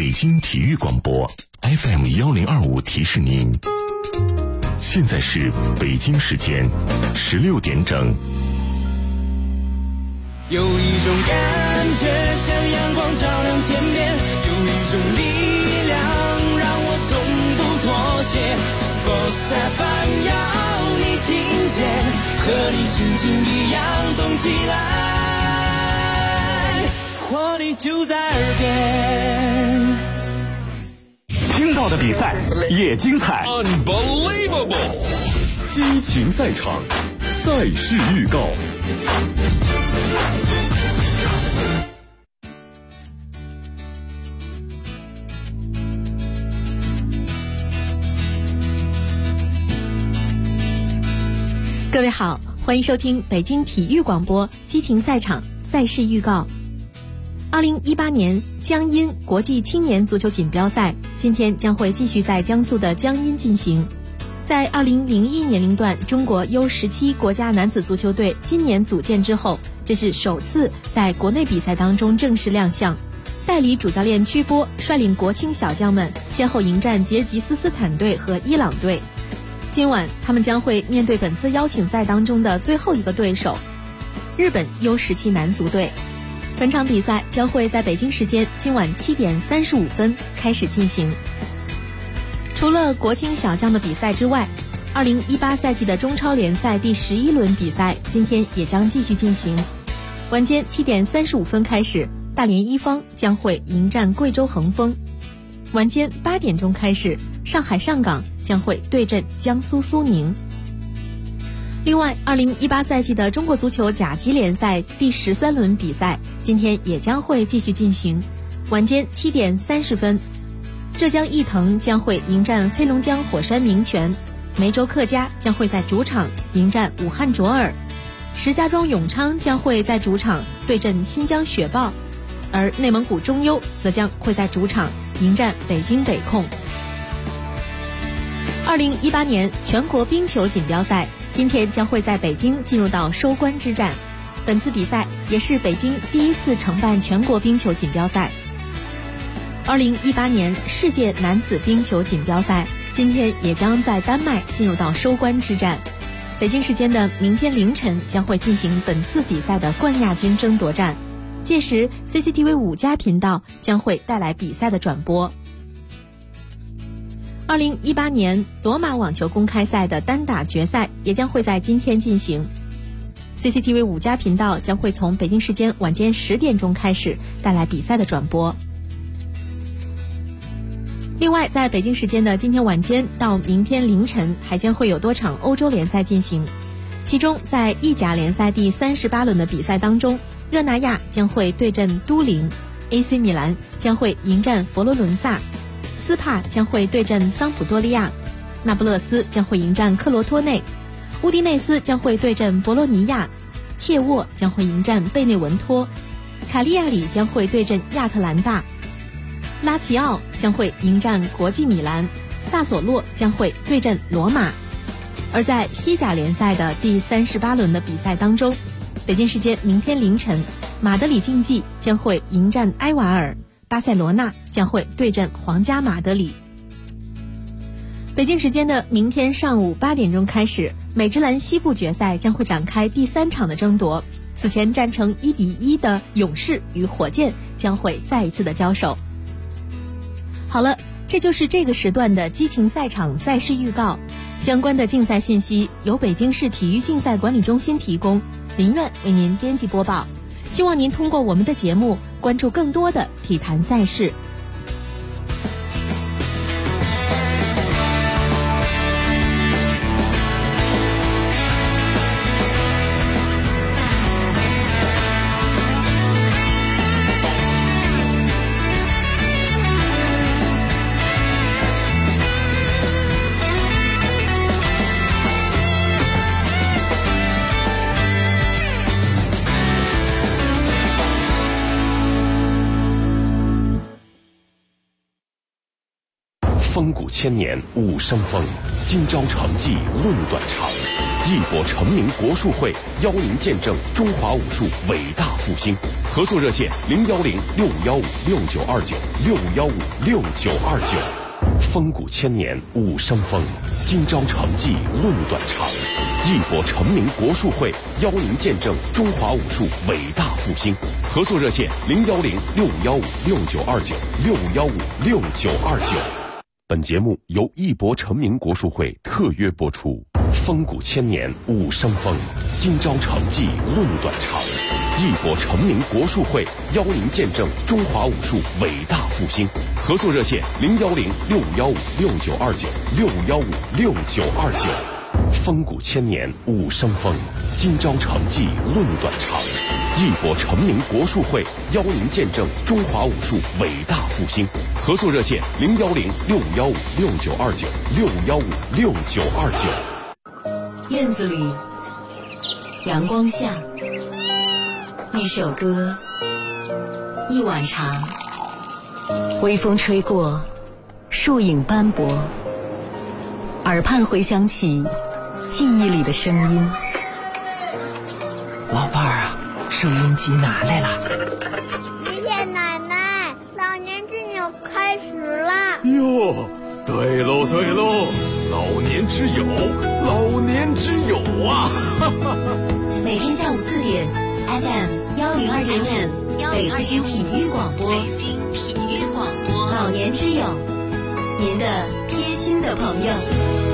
北京体育广播 FM1025提示您，现在是北京时间16点整。 有一种感觉像阳光照亮天边，有一种力量让我从不妥协。Boss FM 要你听见，和你心情一样动起来，活力就在耳边。 听到的比赛也精彩 ，Unbelievable！ 激情赛场，赛事预告。 各位好，欢迎收听北京体育广播激情赛场赛事预告。2018年江阴国际青年足球锦标赛今天将会继续在江苏的江阴进行。在2001年龄段中国 U17 国家男子足球队今年组建之后，这是首次在国内比赛当中正式亮相。代理主教练曲波率领国青小将们先后迎战吉尔吉斯斯坦队和伊朗队。今晚他们将会面对本次邀请赛当中的最后一个对手日本 U17 男足队。本场比赛将会在北京时间今晚7点35分开始进行。除了国青小将的比赛之外，2018赛季的中超联赛第11轮比赛今天也将继续进行。晚间7点35分开始，大连一方将会迎战贵州恒丰。晚间8点钟开始，上海上港将会对阵江苏苏宁。另外2018赛季的中国足球甲级联赛第13轮比赛今天也将会继续进行。晚间7点30分，浙江毅腾将会迎战黑龙江火山明泉，梅州客家将会在主场迎战武汉卓尔，石家庄永昌将会在主场对阵新疆雪豹，而内蒙古中优则将会在主场迎战北京北控。2018年全国冰球锦标赛今天将会在北京进入到收官之战，本次比赛也是北京第一次承办全国冰球锦标赛。2018年世界男子冰球锦标赛今天也将在丹麦进入到收官之战，北京时间的明天凌晨将会进行本次比赛的冠亚军争夺战，届时 CCTV 5+频道将会带来比赛的转播。2018年罗马网球公开赛的单打决赛也将会在今天进行， CCTV 5+频道将会从北京时间晚间10点钟开始带来比赛的转播。另外在北京时间的今天晚间到明天凌晨还将会有多场欧洲联赛进行，其中在意甲联赛第38轮的比赛当中，热那亚将会对阵都灵， AC 米兰将会迎战佛罗伦萨，斯帕将会对阵桑普多利亚，那不勒斯将会迎战克罗托内，乌迪内斯将会对阵博洛尼亚，切沃将会迎战贝内文托，卡利亚里将会对阵亚特兰大，拉齐奥将会迎战国际米兰，萨索洛将会对阵罗马。而在西甲联赛的第38轮的比赛当中，北京时间明天凌晨，马德里竞技将会迎战埃瓦尔，巴塞罗那将会对阵皇家马德里。北京时间的明天上午8点钟开始，美职篮西部决赛将会展开第3场的争夺，此前战成1-1的勇士与火箭将会再一次的交手。好了，这就是这个时段的激情赛场赛事预告，相关的竞赛信息由北京市体育竞赛管理中心提供，林苑为您编辑播报。希望您通过我们的节目关注更多的体坛赛事。 风骨千年武生风，今朝成绩论短长。一博成名国术会邀您见证中华武术伟大复兴。 合作热线010-6515-6929，615-6929。风骨千年武生风，今朝成绩论短长。义博成名国术会邀您见证中华武术伟大复兴。合作热线010-6515-6929，615-6929。本节目由义博成名国术会特约播出。风骨千年武生风，今朝成绩论短长。义博成名国术会邀您见证中华武术伟大复兴。合作热线010-6515-6929，615-6929。风骨千年武生风，今朝成绩论短长。义博成名国术会邀您见证中华武术伟大复兴。合作热线010-6515-6929，615-6929。 院子里，阳光下，一首歌，一碗茶，微风吹过，树影斑驳，耳畔回响起记忆里的声音。 老伴儿啊，收音机拿来了。 爷爷奶奶，老年之友开始了。 哟，对喽对喽，老年之友，老年之友啊！ 每天下午4点 ，FM 102.5，北京体育广播，北京体育广播，老年之友，您的贴心的朋友。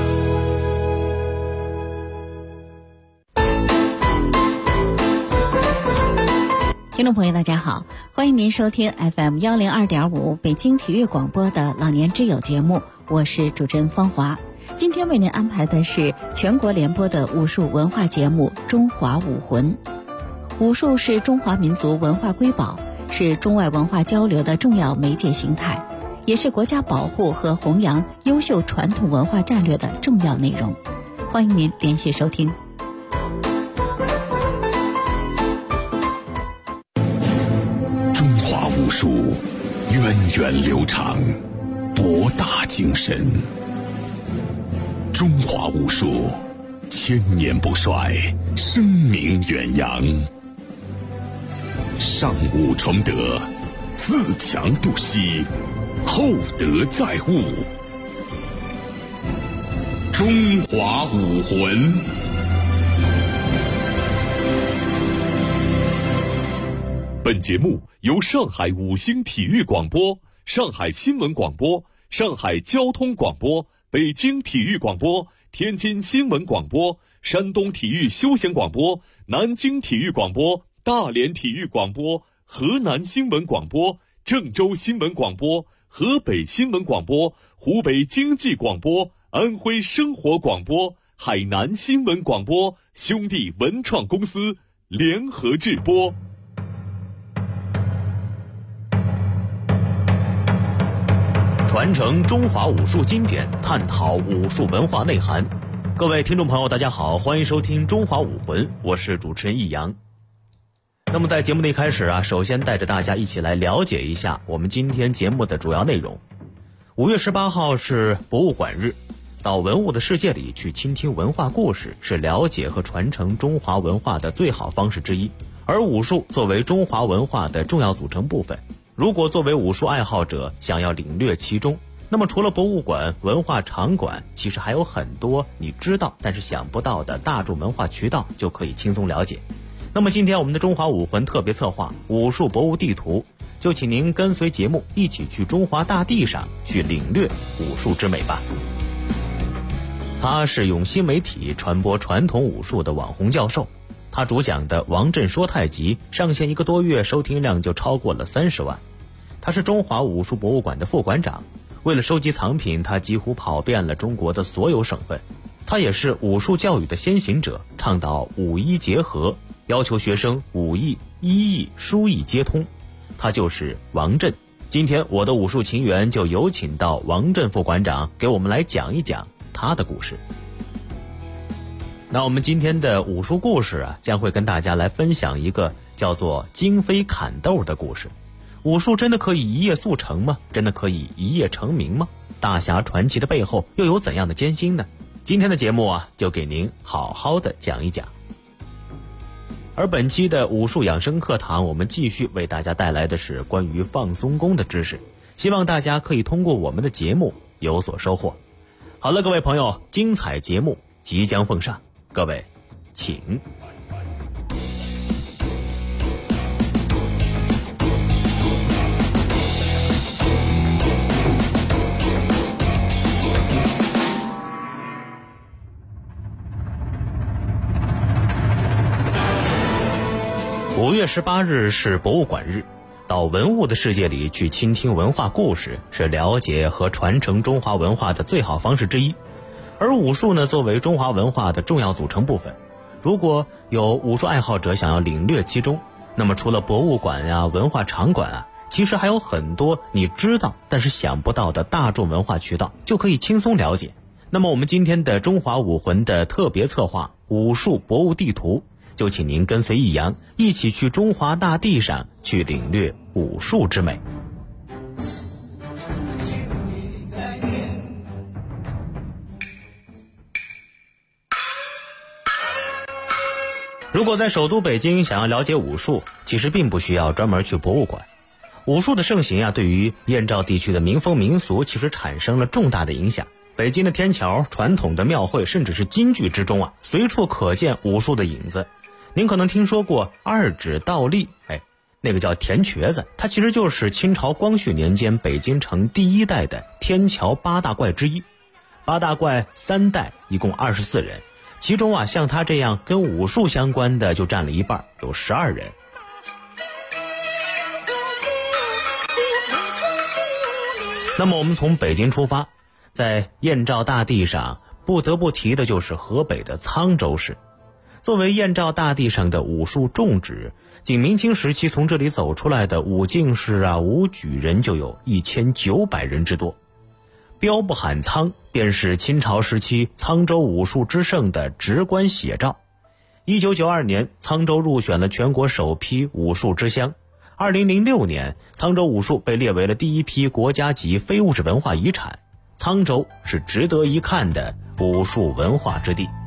听众朋友大家好，欢迎您收听 FM 102.5北京体育广播的老年之友节目，我是主持人方华。今天为您安排的是全国联播的武术文化节目《中华武魂》。武术是中华民族文化瑰宝，是中外文化交流的重要媒介形态，也是国家保护和弘扬优秀传统文化战略的重要内容。欢迎您联系收听。 武术源远流长，博大精深。中华武术千年不衰，声名远扬。上武崇德，自强不息，厚德载物。中华武魂。 本节目由上海五星体育广播、上海新闻广播、上海交通广播、北京体育广播、天津新闻广播、山东体育休闲广播、南京体育广播、大连体育广播、河南新闻广播、郑州新闻广播、河北新闻广播、湖北经济广播、安徽生活广播、海南新闻广播兄弟文创公司联合制播。 传承中华武术经典，探讨武术文化内涵。各位听众朋友大家好，欢迎收听中华武魂，我是主持人易阳。那么在节目的一开始首先带着大家一起来了解一下我们今天节目的主要内容。5月18号是博物馆日，到文物的世界里去倾听文化故事，是了解和传承中华文化的最好方式之一。而武术作为中华文化的重要组成部分，如果作为武术爱好者想要领略其中，那么除了博物馆、文化场馆，其实还有很多你知道但是想不到的大众文化渠道就可以轻松了解。那么今天我们的中华武魂特别策划武术博物地图，就请您跟随节目一起去中华大地上去领略武术之美吧。他是用新媒体传播传统武术的网红教授，他主讲的王震说太极上线1个多月，收听量就超过了30万。他是中华武术博物馆的副馆长，为了收集藏品，他几乎跑遍了中国的所有省份。他也是武术教育的先行者，倡导武医结合，要求学生武艺、医艺、书艺皆通。他就是王震。今天我的武术情缘就有请到王震副馆长给我们来讲一讲他的故事。那我们今天的武术故事将会跟大家来分享一个叫做金飞砍豆的故事。武术真的可以一夜速成吗？真的可以一夜成名吗？大侠传奇的背后又有怎样的艰辛呢？今天的节目就给您好好的讲一讲。 而本期的武术养生课堂，我们继续为大家带来的是关于放松功的知识，希望大家可以通过我们的节目有所收获。好了，各位朋友，精彩节目即将奉上，各位请。5月18日是博物馆日，到文物的世界里去倾听文化故事，是了解和传承中华文化的最好方式之一。而武术呢，作为中华文化的重要组成部分，如果有武术爱好者想要领略其中，那么除了博物馆呀、文化场馆啊，其实还有很多你知道但是想不到的大众文化渠道，就可以轻松了解。那么我们今天的中华武魂的特别策划武术博物地图，就请您跟随易阳一起去中华大地上去领略武术之美。如果在首都北京想要了解武术，其实并不需要专门去博物馆。武术的盛行啊，对于燕赵地区的民风民俗其实产生了重大的影响。北京的天桥、传统的庙会，甚至是京剧之中啊，随处可见武术的影子。您可能听说过二指倒立，那个叫田瘸子，它其实就是清朝光绪年间北京城第一代的天桥八大怪之一。八大怪3代，一共24人，其中啊，像他这样跟武术相关的就占了一半，有12人。那么我们从北京出发，在燕赵大地上不得不提的就是河北的沧州市。作为燕赵大地上的武术重址，仅明清时期从这里走出来的武进士啊、武举人就有1900人之多。标不喊沧便是清朝时期沧州武术之盛的直观写照。1992年，沧州入选了全国首批武术之乡。2006年，沧州武术被列为了第一批国家级非物质文化遗产。沧州是值得一看的武术文化之地。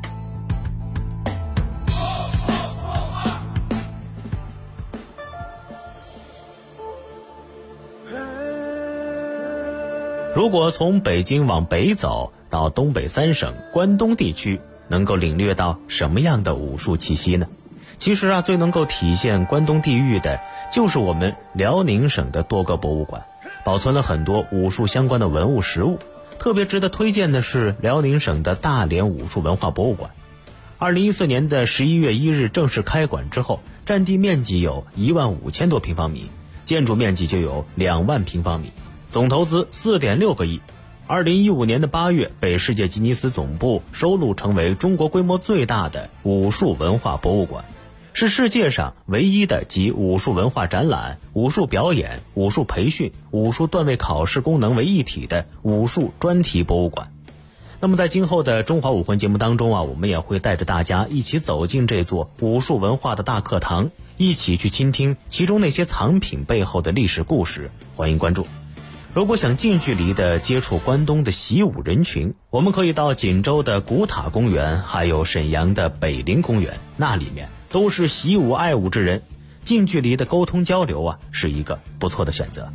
如果从北京往北走到东北3省关东地区，能够领略到什么样的武术气息呢？其实啊，最能够体现关东地域的就是我们辽宁省的多个博物馆，保存了很多武术相关的文物实物。特别值得推荐的是辽宁省的大连武术文化博物馆。2014年的11月1日正式开馆之后，占地面积有15000多平方米，建筑面积就有2万平方米，总投资4.6个亿。2015年的8月，被世界吉尼斯总部收录成为中国规模最大的武术文化博物馆，是世界上唯一的集武术文化展览、武术表演、武术培训、武术段位考试功能为一体的武术专题博物馆。那么在今后的中华武魂节目当中啊，我们也会带着大家一起走进这座武术文化的大课堂，一起去倾听其中那些藏品背后的历史故事。欢迎关注。如果想近距离的接触关东的习武人群，我们可以到锦州的古塔公园，还有沈阳的北陵公园，那里面都是习武爱武之人，近距离的沟通交流啊，是一个不错的选择。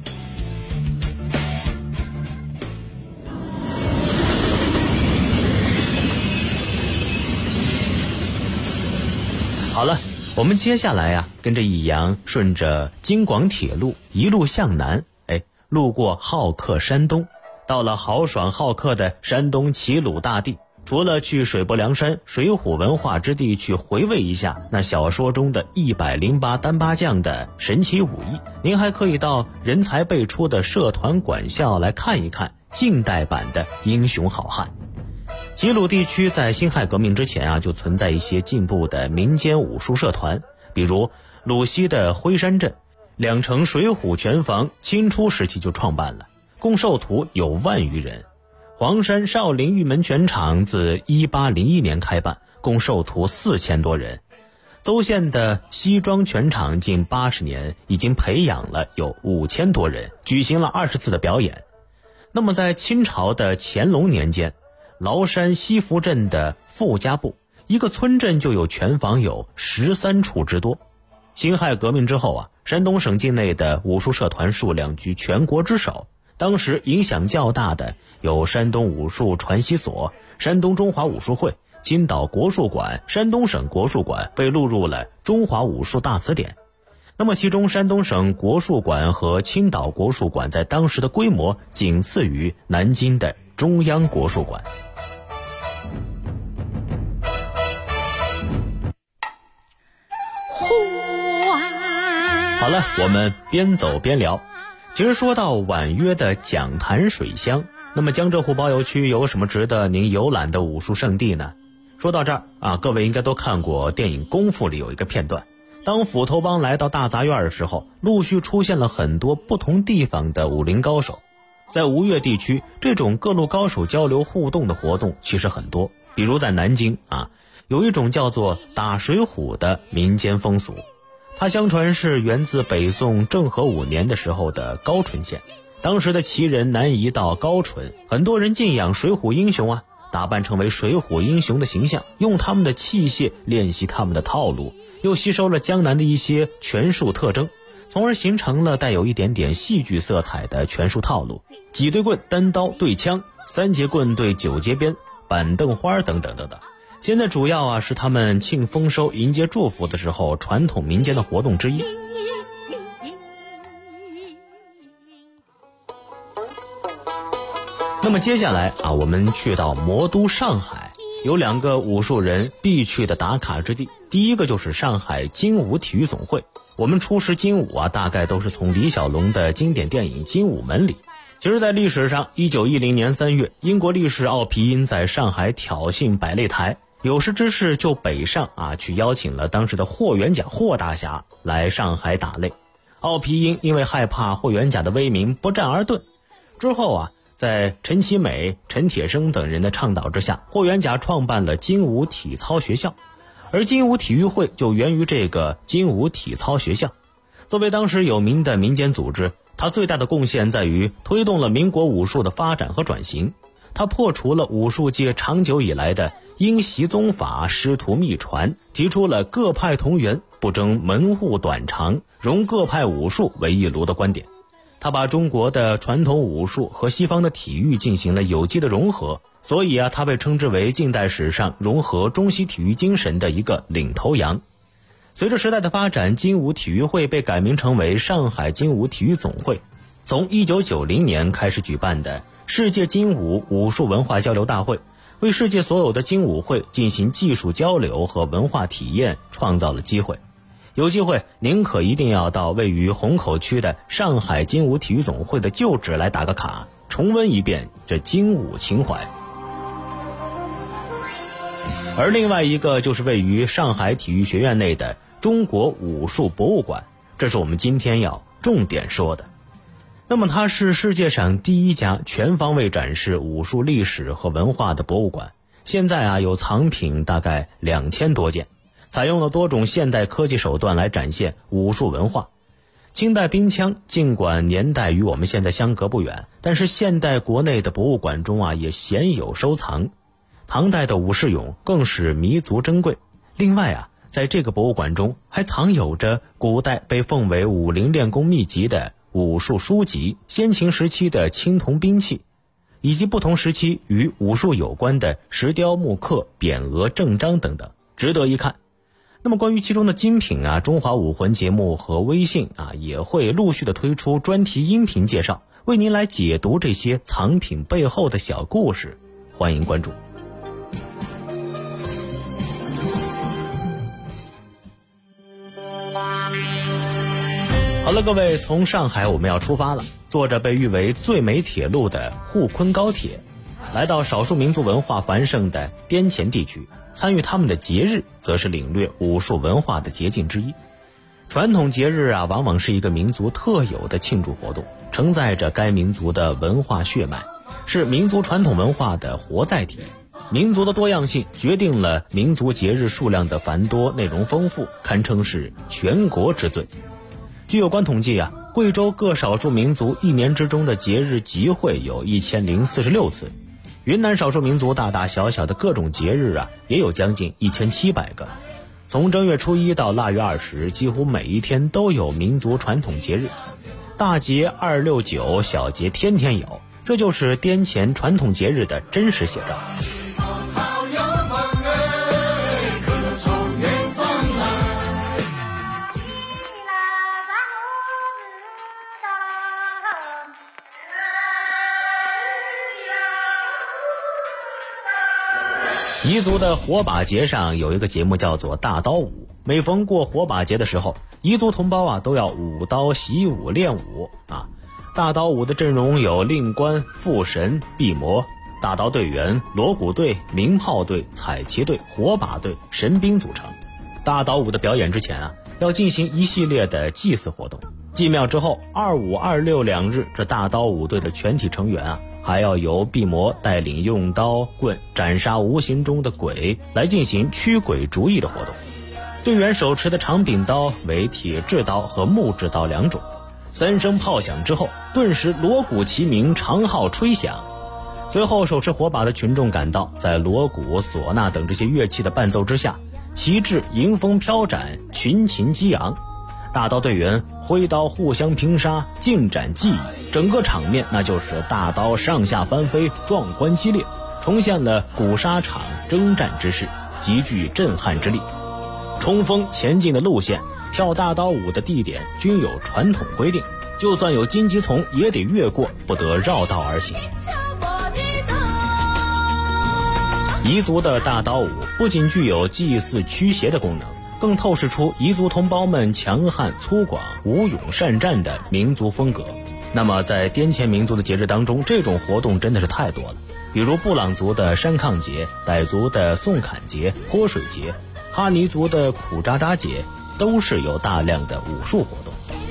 好了，我们接下来啊，跟着易阳顺着京广铁路一路向南，路过好客山东，到了豪爽好客的山东齐鲁大地。除了去水泊梁山、水浒文化之地去回味一下那小说中的108单八将的神奇武艺，您还可以到人才辈出的社团馆校来看一看近代版的英雄好汉。齐鲁地区在辛亥革命之前啊，就存在一些进步的民间武术社团，比如鲁西的辉山镇，两城水浒拳房清初时期就创办了，共授徒有万余人。黄山少林玉门拳场自1801年开办，共授徒4000多人。邹县的西庄拳场近80年，已经培养了有5000多人，举行了20次的表演。那么在清朝的乾隆年间，崂山西福镇的傅家埠一个村镇就有拳房有13处之多。辛亥革命之后啊，山东省境内的武术社团数量居全国之首。当时影响较大的有山东武术传习所、山东中华武术会、青岛国术馆、山东省国术馆被录入了中华武术大词典。那么其中山东省国术馆和青岛国术馆在当时的规模仅次于南京的中央国术馆。好了，我们边走边聊。其实说到婉约的讲坛水乡，那么江浙沪包邮区有什么值得您游览的武术圣地呢？说到这儿啊，各位应该都看过电影《功夫》里有一个片段，当斧头帮来到大杂院的时候，陆续出现了很多不同地方的武林高手。在吴越地区，这种各路高手交流互动的活动其实很多，比如在南京啊，有一种叫做打水浒的民间风俗。它相传是源自北宋政和5年的时候的高淳县，当时的旗人南移到高淳，很多人敬仰水浒英雄啊，打扮成为水浒英雄的形象，用他们的器械练习他们的套路，又吸收了江南的一些拳术特征，从而形成了带有一点点戏剧色彩的拳术套路，几对棍单刀对枪，3节棍对9节鞭，板凳花等等等等。现在主要是他们庆丰收迎接祝福的时候传统民间的活动之一。那么接下来我们去到魔都上海，有2个武术人必去的打卡之地。第一个就是上海精武体育总会。我们初识精武大概都是从李小龙的经典电影《精武门》里。其实在历史上，1910年3月，英国力士奥皮因在上海挑衅百擂台，有识之士就北上去邀请了当时的霍元甲霍大侠来上海打擂。奥皮因因为害怕霍元甲的威名不战而遁。之后在陈其美、陈铁生等人的倡导之下，霍元甲创办了精武体操学校，而精武体育会就源于这个精武体操学校。作为当时有名的民间组织，它最大的贡献在于推动了民国武术的发展和转型。它破除了武术界长久以来的因袭宗法师徒秘传，提出了各派同源，不争门户短长，融各派武术为一炉的观点。他把中国的传统武术和西方的体育进行了有机的融合，所以他被称之为近代史上融合中西体育精神的一个领头羊。随着时代的发展，精武体育会被改名成为上海精武体育总会。从1990年开始举办的世界精武武术文化交流大会，为世界所有的精武会进行技术交流和文化体验创造了机会。有机会您可一定要到位于虹口区的上海精武体育总会的旧址来打个卡，重温一遍这精武情怀。而另外一个就是位于上海体育学院内的中国武术博物馆，这是我们今天要重点说的。那么它是世界上第一家全方位展示武术历史和文化的博物馆，现在有藏品大概2000多件，采用了多种现代科技手段来展现武术文化。清代兵枪尽管年代与我们现在相隔不远，但是现代国内的博物馆中也鲜有收藏。唐代的武士俑更是弥足珍贵。另外在这个博物馆中还藏有着古代被奉为武林练功秘籍的武术书籍、先秦时期的青铜兵器，以及不同时期与武术有关的石雕木刻、匾额、正章等等，值得一看。那么关于其中的精品中华武魂节目和微信也会陆续的推出专题音频介绍，为您来解读这些藏品背后的小故事，欢迎关注。好了，各位，从上海我们要出发了，坐着被誉为最美铁路的沪昆高铁，来到少数民族文化繁盛的滇黔地区，参与他们的节日，则是领略武术文化的捷径之一。传统节日往往是一个民族特有的庆祝活动，承载着该民族的文化血脉，是民族传统文化的活载体。民族的多样性决定了民族节日数量的繁多，内容丰富，堪称是全国之最。据有关统计贵州各少数民族一年之中的节日集会有1046次， 云南少数民族大大小小的各种节日啊，也有将近1700个。从正月初1到腊月20，几乎每一天都有民族传统节日，大节269，小节天天有，这就是滇黔传统节日的真实写照。彝族的火把节上有一个节目叫做大刀舞，每逢过火把节的时候，彝族同胞啊都要舞刀习武练武啊。大刀舞的阵容有令官、副神、毕摩、大刀队员、锣鼓队、鸣炮队、彩旗队、火把队、神兵组成。大刀舞的表演之前啊，要进行一系列的祭祀活动。祭庙之后，25、26两日，这大刀舞队的全体成员啊，还要由毕摩带领用刀棍斩杀无形中的鬼，来进行驱鬼逐疫的活动。队员手持的长柄刀为铁制刀和木质刀2种。3声炮响之后，顿时锣鼓齐鸣，长号吹响。随后手持火把的群众赶到，在锣鼓、唢呐等这些乐器的伴奏之下，旗帜迎风飘展，群情激昂。大刀队员挥刀互相拼杀，尽展技艺，整个场面那就是大刀上下翻飞，壮观激烈，重现了古沙场征战之势，极具震撼之力。冲锋前进的路线，跳大刀舞的地点均有传统规定，就算有荆棘丛也得越过，不得绕道而行。彝族的大刀舞不仅具有祭祀驱邪的功能，更透视出彝族同胞们强悍粗犷、武勇善战的民族风格。那么在滇黔民族的节日当中，这种活动真的是太多了，比如布朗族的山抗节、傣族的宋坎节、泼水节、哈尼族的苦扎扎节，都是有大量的武术活动。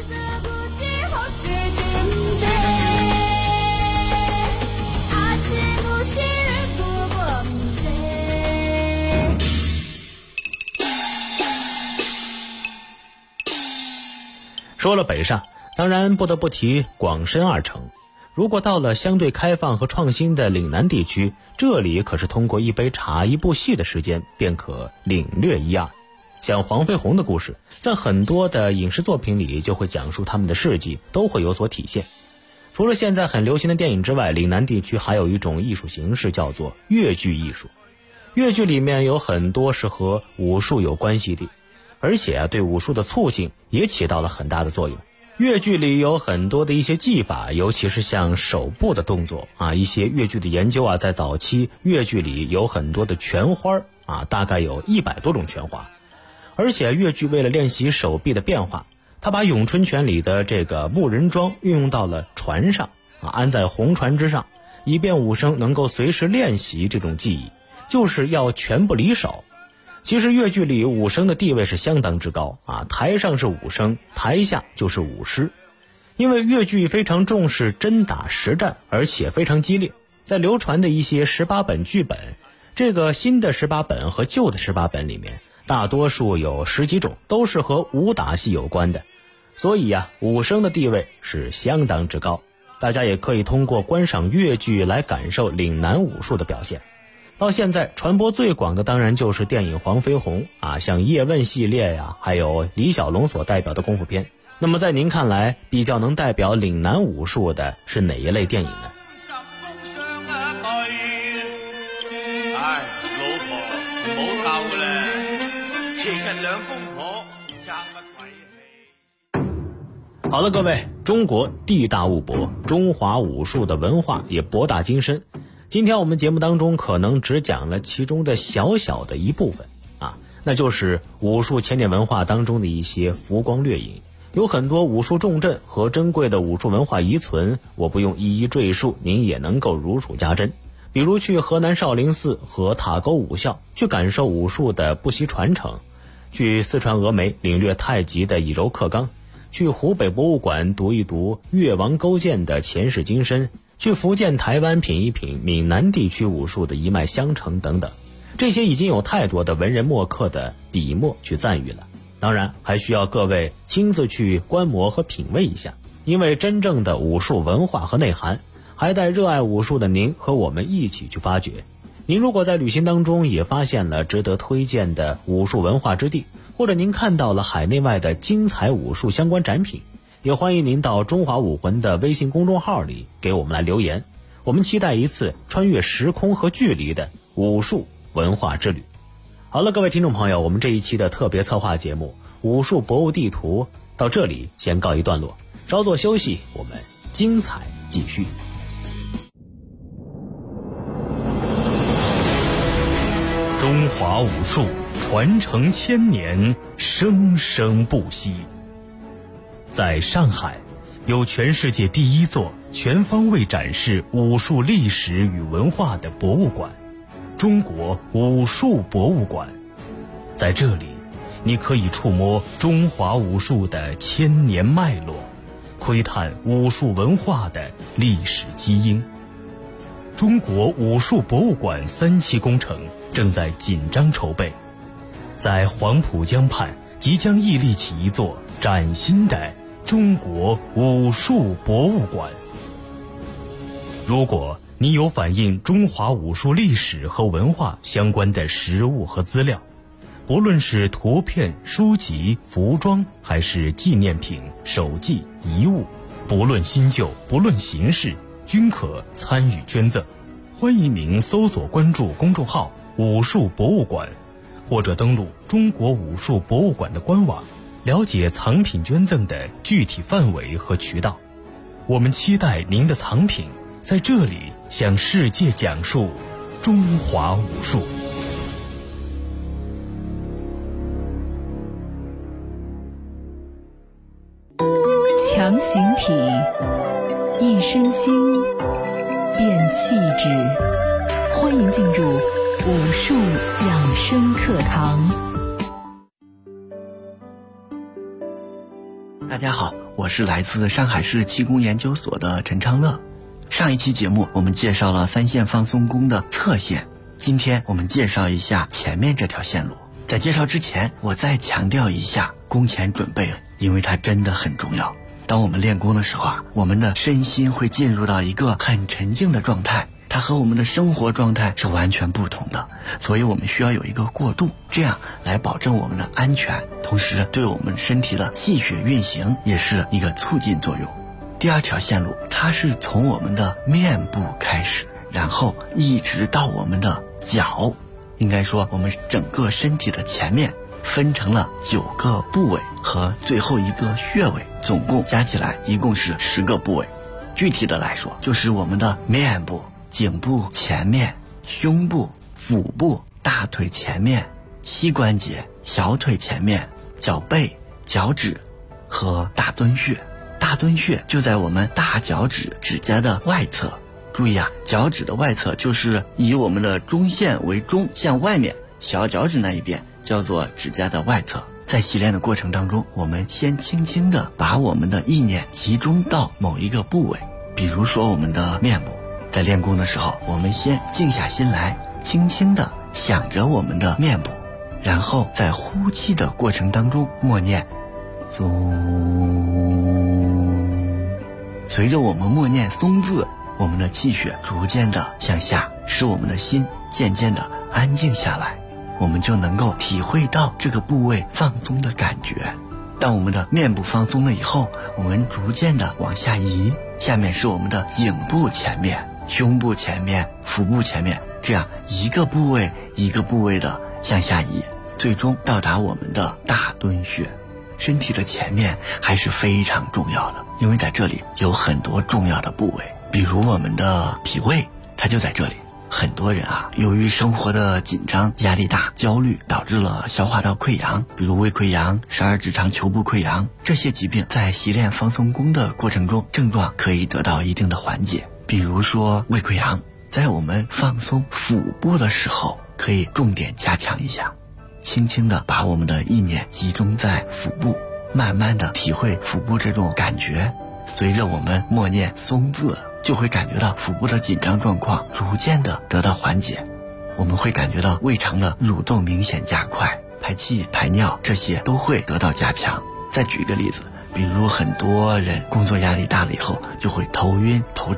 说了北上，当然不得不提广深2城。如果到了相对开放和创新的岭南地区，这里可是通过一杯茶、一部戏的时间便可领略一二。像黄飞鸿的故事，在很多的影视作品里就会讲述他们的事迹，都会有所体现。除了现在很流行的电影之外，岭南地区还有一种艺术形式叫做越剧艺术。越剧里面有很多是和武术有关系的，而且对武术的促进也起到了很大的作用。越剧里有很多的一些技法，尤其是像手部的动作啊，一些越剧的研究啊，在早期越剧里有很多的拳花啊，大概有100多种拳花。而且越剧为了练习手臂的变化，他把咏春拳里的这个木人桩运用到了船上啊，安在红船之上，以便武生能够随时练习这种技艺，就是要拳不离手。其实越剧里武生的地位是相当之高啊，台上是武生，台下就是武师。因为越剧非常重视真打实战，而且非常激烈。在流传的一些18本剧本，这个新的18本和旧的18本里面，大多数有10几种都是和武打戏有关的。所以啊，武生的地位是相当之高。大家也可以通过观赏越剧来感受岭南武术的表现。到现在传播最广的当然就是电影《黄飞鸿》啊，像叶问系列呀，还有李小龙所代表的功夫片。那么在您看来，比较能代表岭南武术的是哪一类电影呢？ 唉，老婆唔好鬥啦，其實兩公婆爭乜鬼氣？ 好了，各位，中国地大物博，中华武术的文化也博大精深。今天我们节目当中可能只讲了其中的小小的一部分啊，那就是武术千年文化当中的一些浮光掠影。有很多武术重镇和珍贵的武术文化遗存，我不用一一赘述，您也能够如数家珍。比如去河南少林寺和塔沟武校去感受武术的不息传承，去四川峨眉领略太极的以柔克刚，去湖北博物馆读一读越王勾践的前世今生，去福建台湾品一品闽南地区武术的一脉相承等等。这些已经有太多的文人墨客的笔墨去赞誉了，当然还需要各位亲自去观摩和品味一下，因为真正的武术文化和内涵还待热爱武术的您和我们一起去发掘。您如果在旅行当中也发现了值得推荐的武术文化之地，或者您看到了海内外的精彩武术相关展品，也欢迎您到中华武魂的微信公众号里给我们来留言。我们期待一次穿越时空和距离的武术文化之旅。好了，各位听众朋友，我们这一期的特别策划节目武术博物地图到这里先告一段落，稍作休息，我们精彩继续。 中华武术传承千年，生生不息。在上海，有全世界第一座全方位展示武术历史与文化的博物馆——中国武术博物馆。在这里，你可以触摸中华武术的千年脉络，窥探武术文化的历史基因。中国武术博物馆3期工程正在紧张筹备，在黄浦江畔即将屹立起一座崭新的中国武术博物馆。如果你有反映中华武术历史和文化相关的实物和资料，不论是图片、书籍、服装，还是纪念品、手记、遗物，不论新旧，不论形式，均可参与捐赠。欢迎您搜索关注公众号武术博物馆，或者登录中国武术博物馆的官网，了解藏品捐赠的具体范围和渠道。我们期待您的藏品在这里向世界讲述中华武术。 强形体，一身心，变气质。欢迎进入武术养生课堂。 大家好，我是来自上海市气功研究所的陈昌乐。上一期节目我们介绍了3线放松功的侧线，今天我们介绍一下前面这条线路。在介绍之前，我再强调一下功前准备，因为它真的很重要。当我们练功的时候啊，我们的身心会进入到一个很沉静的状态，它和我们的生活状态是完全不同的，所以我们需要有一个过渡，这样来保证我们的安全，同时对我们身体的气血运行也是一个促进作用。第2条线路，它是从我们的面部开始，然后一直到我们的脚，应该说我们整个身体的前面分成了9个部位和最后一个穴位，总共加起来一共是10个部位。具体的来说，就是我们的面部、颈部前面、胸部、腹部、大腿前面、膝关节、小腿前面、脚背、脚趾和大敦穴。大敦穴就在我们大脚趾指甲的外侧。注意啊，脚趾的外侧就是以我们的中线为中，向外面，小脚趾那一边叫做指甲的外侧。在习练的过程当中，我们先轻轻地把我们的意念集中到某一个部位，比如说我们的面部。在练功的时候，我们先静下心来，轻轻地想着我们的面部，然后在呼气的过程当中默念松。随着我们默念松字，我们的气血逐渐的向下，使我们的心渐渐的安静下来，我们就能够体会到这个部位放松的感觉。当我们的面部放松了以后，我们逐渐的往下移，下面是我们的颈部前面、胸部前面、腹部前面，这样一个部位一个部位的向下移，最终到达我们的大敦穴。身体的前面还是非常重要的，因为在这里有很多重要的部位，比如我们的脾胃，它就在这里。很多人啊，由于生活的紧张、压力大、焦虑，导致了消化道溃疡，比如胃溃疡、12指肠球部溃疡，这些疾病在习练放松功的过程中，症状可以得到一定的缓解。比如说胃溃疡，在我们放松腹部的时候，可以重点加强一下，轻轻的把我们的意念集中在腹部，慢慢的体会腹部这种感觉。随着我们默念松字，就会感觉到腹部的紧张状况逐渐的得到缓解，我们会感觉到胃肠的蠕动明显加快，排气排尿这些都会得到加强。再举一个例子，比如很多人工作压力大了以后就会头晕头胀，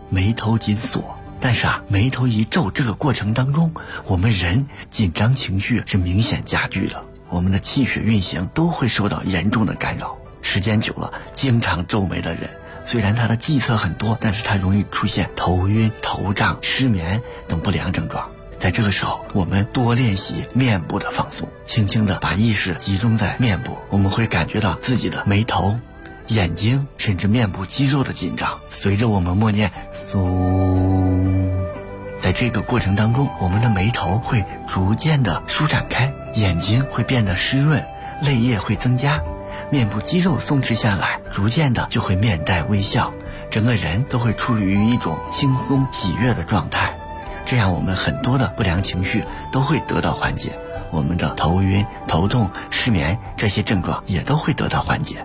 眉头紧锁。但是眉头一皱，这个过程当中，我们人紧张情绪是明显加剧了，我们的气血运行都会受到严重的干扰。时间久了，经常皱眉的人，虽然他的计策很多，但是他容易出现头晕、头胀、失眠等不良症状。在这个时候，我们多练习面部的放松，轻轻地把意识集中在面部，我们会感觉到自己的眉头、眼睛甚至面部肌肉的紧张。随着我们默念松，在这个过程当中，我们的眉头会逐渐的舒展开，眼睛会变得湿润，泪液会增加，面部肌肉松弛下来，逐渐的就会面带微笑，整个人都会处于一种轻松喜悦的状态。这样我们很多的不良情绪都会得到缓解，我们的头晕、头痛、失眠这些症状也都会得到缓解。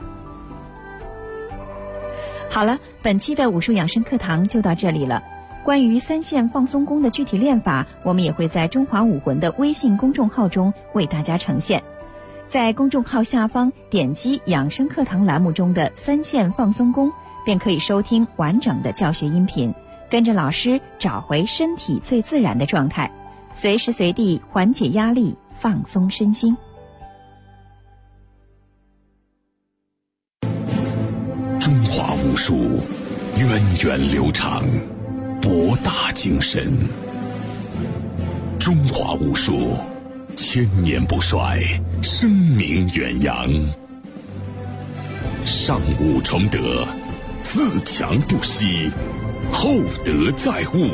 好了，本期的武术养生课堂就到这里了。关于三线放松功的具体练法，我们也会在中华武魂的微信公众号中为大家呈现。在公众号下方点击养生课堂栏目中的三线放松功，便可以收听完整的教学音频，跟着老师找回身体最自然的状态，随时随地缓解压力，放松身心。 中华武术源远流长，博大精深。中华武术千年不衰，声名远扬。上武崇德，自强不息，厚德载物。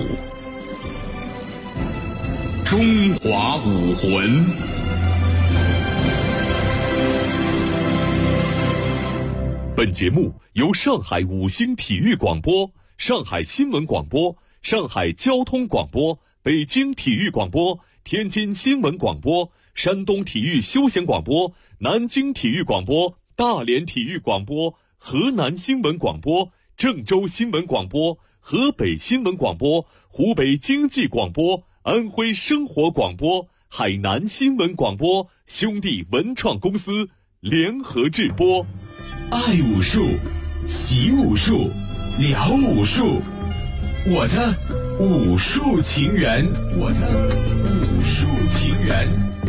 中华武魂。 本节目由上海五星体育广播、上海新闻广播、上海交通广播、北京体育广播、天津新闻广播、山东体育休闲广播、南京体育广播、大连体育广播、河南新闻广播、郑州新闻广播、河北新闻广播、湖北经济广播、安徽生活广播、海南新闻广播兄弟文创公司联合制播。 爱武术，习武术，聊武术，我的武术情缘，我的武术情缘。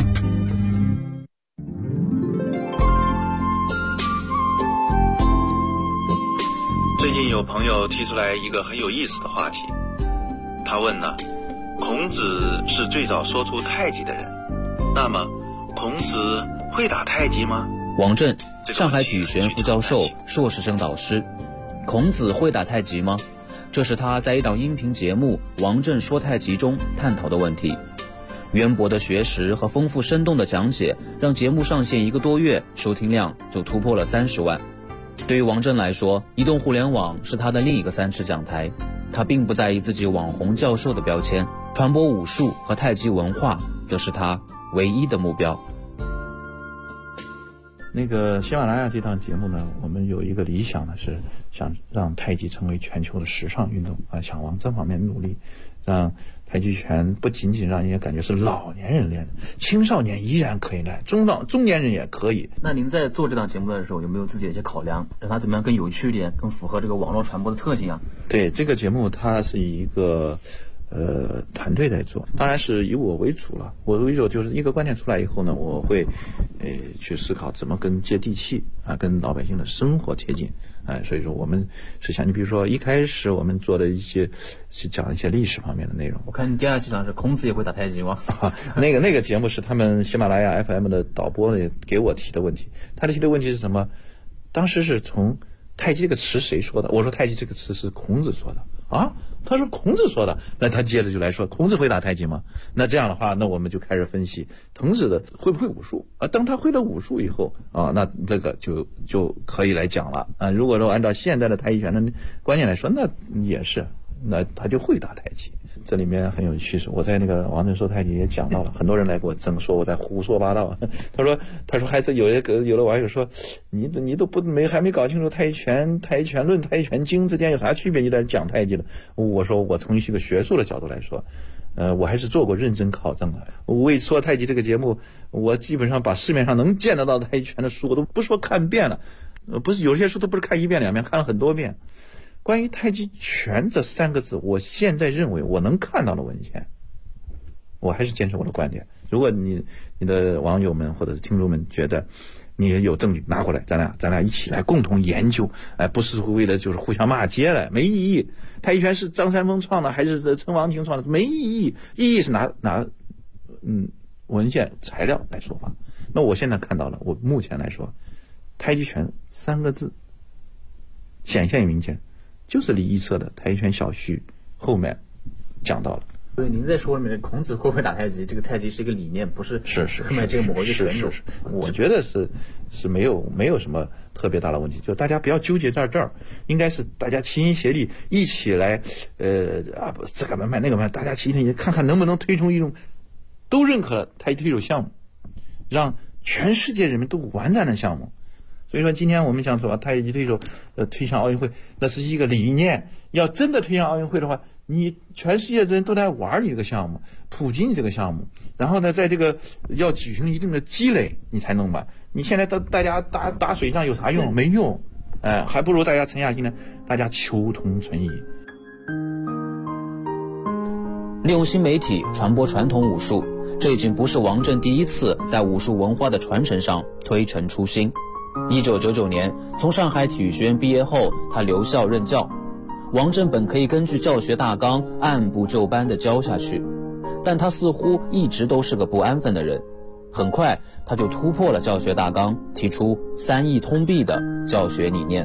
最近有朋友提出来一个很有意思的话题，他问呢，孔子是最早说出太极的人，那么孔子会打太极吗？ 王震，上海体育学院副教授、硕士生导师。孔子会打太极吗？这是他在一档音频节目《王震说太极》中探讨的问题。渊博的学识和丰富生动的讲解，让节目上线1个多月，收听量就突破了30万。对于王震来说，移动互联网是他的另一个3尺讲台。他并不在意自己网红教授的标签，传播武术和太极文化则是他唯一的目标。 那个喜马拉雅这档节目呢，我们有一个理想呢，是想让太极成为全球的时尚运动啊，想往这方面努力，让太极拳不仅仅让人家感觉是老年人练的，青少年依然可以练，中年人也可以。 那您在做这档节目的时候，有没有自己的一些考量，让它怎么样更有趣一点，更符合这个网络传播的特性啊？ 对，这个节目它是一个团队在做，当然是以我为主了。我为主就是一个观点出来以后呢，我会去思考怎么跟接地气啊，跟老百姓的生活贴近。所以说我们是想，你比如说一开始我们做的一些是讲一些历史方面的内容。 我看你第2期讲是孔子也会打太极吗？ 那个节目是他们喜马拉雅 FM 的导播呢给我提的问题。他提的问题是什么？当时是从太极这个词谁说的？我说太极这个词是孔子说的啊。他说孔子说的，那他接着就来说孔子会打太极吗？那这样的话，那我们就开始分析孔子的会不会武术啊？当他会了武术以后啊，那这个就可以来讲了啊。如果说按照现代的太极拳的观念来说，那也是，那他就会打太极。这里面很有趣，是我在那个王震说太极也讲到了，很多人来给我争说我在胡说八道。他说还是有的网友说你都还没搞清楚太极拳论、太极拳经之间有啥区别，你在讲太极了。我说我从一个学术的角度来说，我还是做过认真考证的。为说太极这个节目，我基本上把市面上能见得到的太极拳的书我都不说看遍了，不是有些书都不是看1遍2遍，看了很多遍。 关于太极拳这3个字，我现在认为我能看到的文献，我还是坚持我的观点。如果你的网友们或者是听众们觉得你有证据拿过来，咱俩一起来共同研究，不是为了就是互相骂街来，没意义。太极拳是张三丰创的还是陈王庭创的，没意义，意义是拿文献材料来说话。那我现在看到了，我目前来说，太极拳3个字显现于民间，就是李一策的《太极拳小序》后面讲到了。 所以您在说里面，孔子会不会打太极？这个太极是一个理念，不是后面这个某一个拳种。 我觉得是没有什么特别大的问题，就大家不要纠结在这儿，应该是大家齐心协力一起来，这个买那个买，大家齐心协力看看能不能推出一种都认可的太极推手项目，让全世界人民都完善的项目。所以说今天我们想说太极推手推向奥运会，那是一个理念。要真的推向奥运会的话，你全世界的人都在玩你这个项目，普及你这个项目，然后呢，在这个要举行一定的积累，你才能吧。你现在大家打水仗有啥用？没用，还不如大家沉下心来，大家求同存异。 利用新媒体传播传统武术，这已经不是王震第一次在武术文化的传承上推陈出新。1999年，从上海体育学院毕业后，他留校任教。王震本可以根据教学大纲按部就班地教下去，但他似乎一直都是个不安分的人。很快，他就突破了教学大纲，提出3艺通臂的教学理念。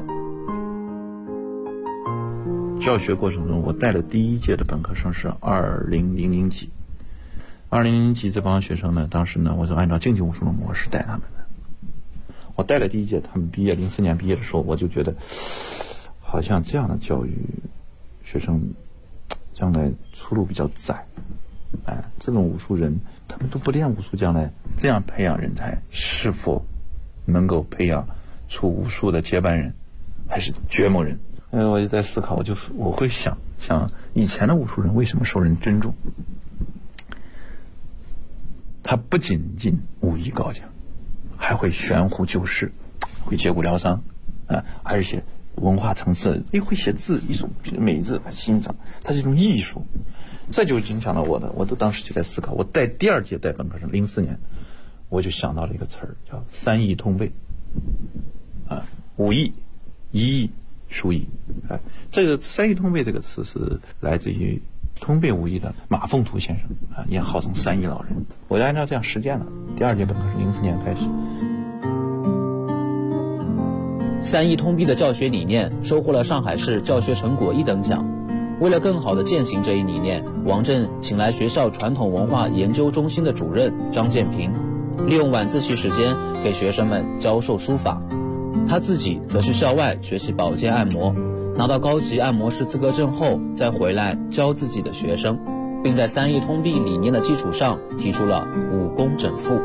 教学过程中，我带了第1届的本科生是2000级，2000级这帮学生呢，当时呢，我就按照竞技武术的模式带他们的。我带了第1届，他们毕业04年毕业的时候，我就觉得，好像这样的教育，学生将来出路比较窄。这种武术人，他们都不练武术，将来这样培养人才，是否能够培养出武术的接班人，还是绝猛人？我就在思考，我会想以前的武术人为什么受人尊重？他不仅武艺高强，还会悬壶救世，会接骨疗伤，而且文化层次，会写字，一种美字欣赏，它是一种艺术。这就影响了我的，我都当时就在思考。我带第2届带本科生04年，我就想到了一个词儿，叫3艺通背。武艺、一艺、术艺。这个3艺通背这个词是来自于通背武艺的马凤图先生也号称3艺老人。我就按照这样实践了。第2届本科生04年开始。 3艺通臂的教学理念收获了上海市教学成果1等奖。为了更好地践行这一理念，王震请来学校传统文化研究中心的主任张建平，利用晚自习时间给学生们教授书法。他自己则去校外学习保健按摩，拿到高级按摩师资格证后，再回来教自己的学生，并在3艺通臂理念的基础上提出了武功整复。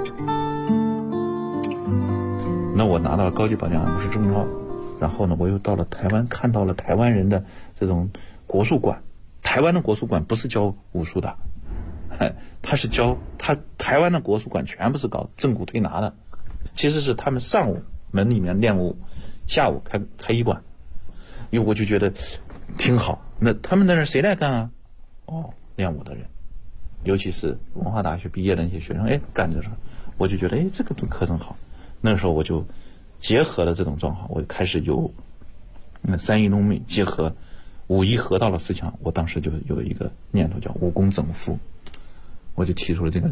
那我拿到了高级保健按摩师证照，然后呢，我又到了台湾，看到了台湾人的这种国术馆。台湾的国术馆不是教武术的，他是教台湾的国术馆全部是搞正骨推拿的，其实是他们上午门里面练武，下午开医馆。因为我就觉得挺好。那他们在那谁来干啊？练武的人，尤其是文化大学毕业的那些学生，干这事，我就觉得这个课程好。那个时候我就结合了这种状况，我就开始有3艺通臂结合武艺合道的思想。我当时就有一个念头叫武功整复，我就提出了这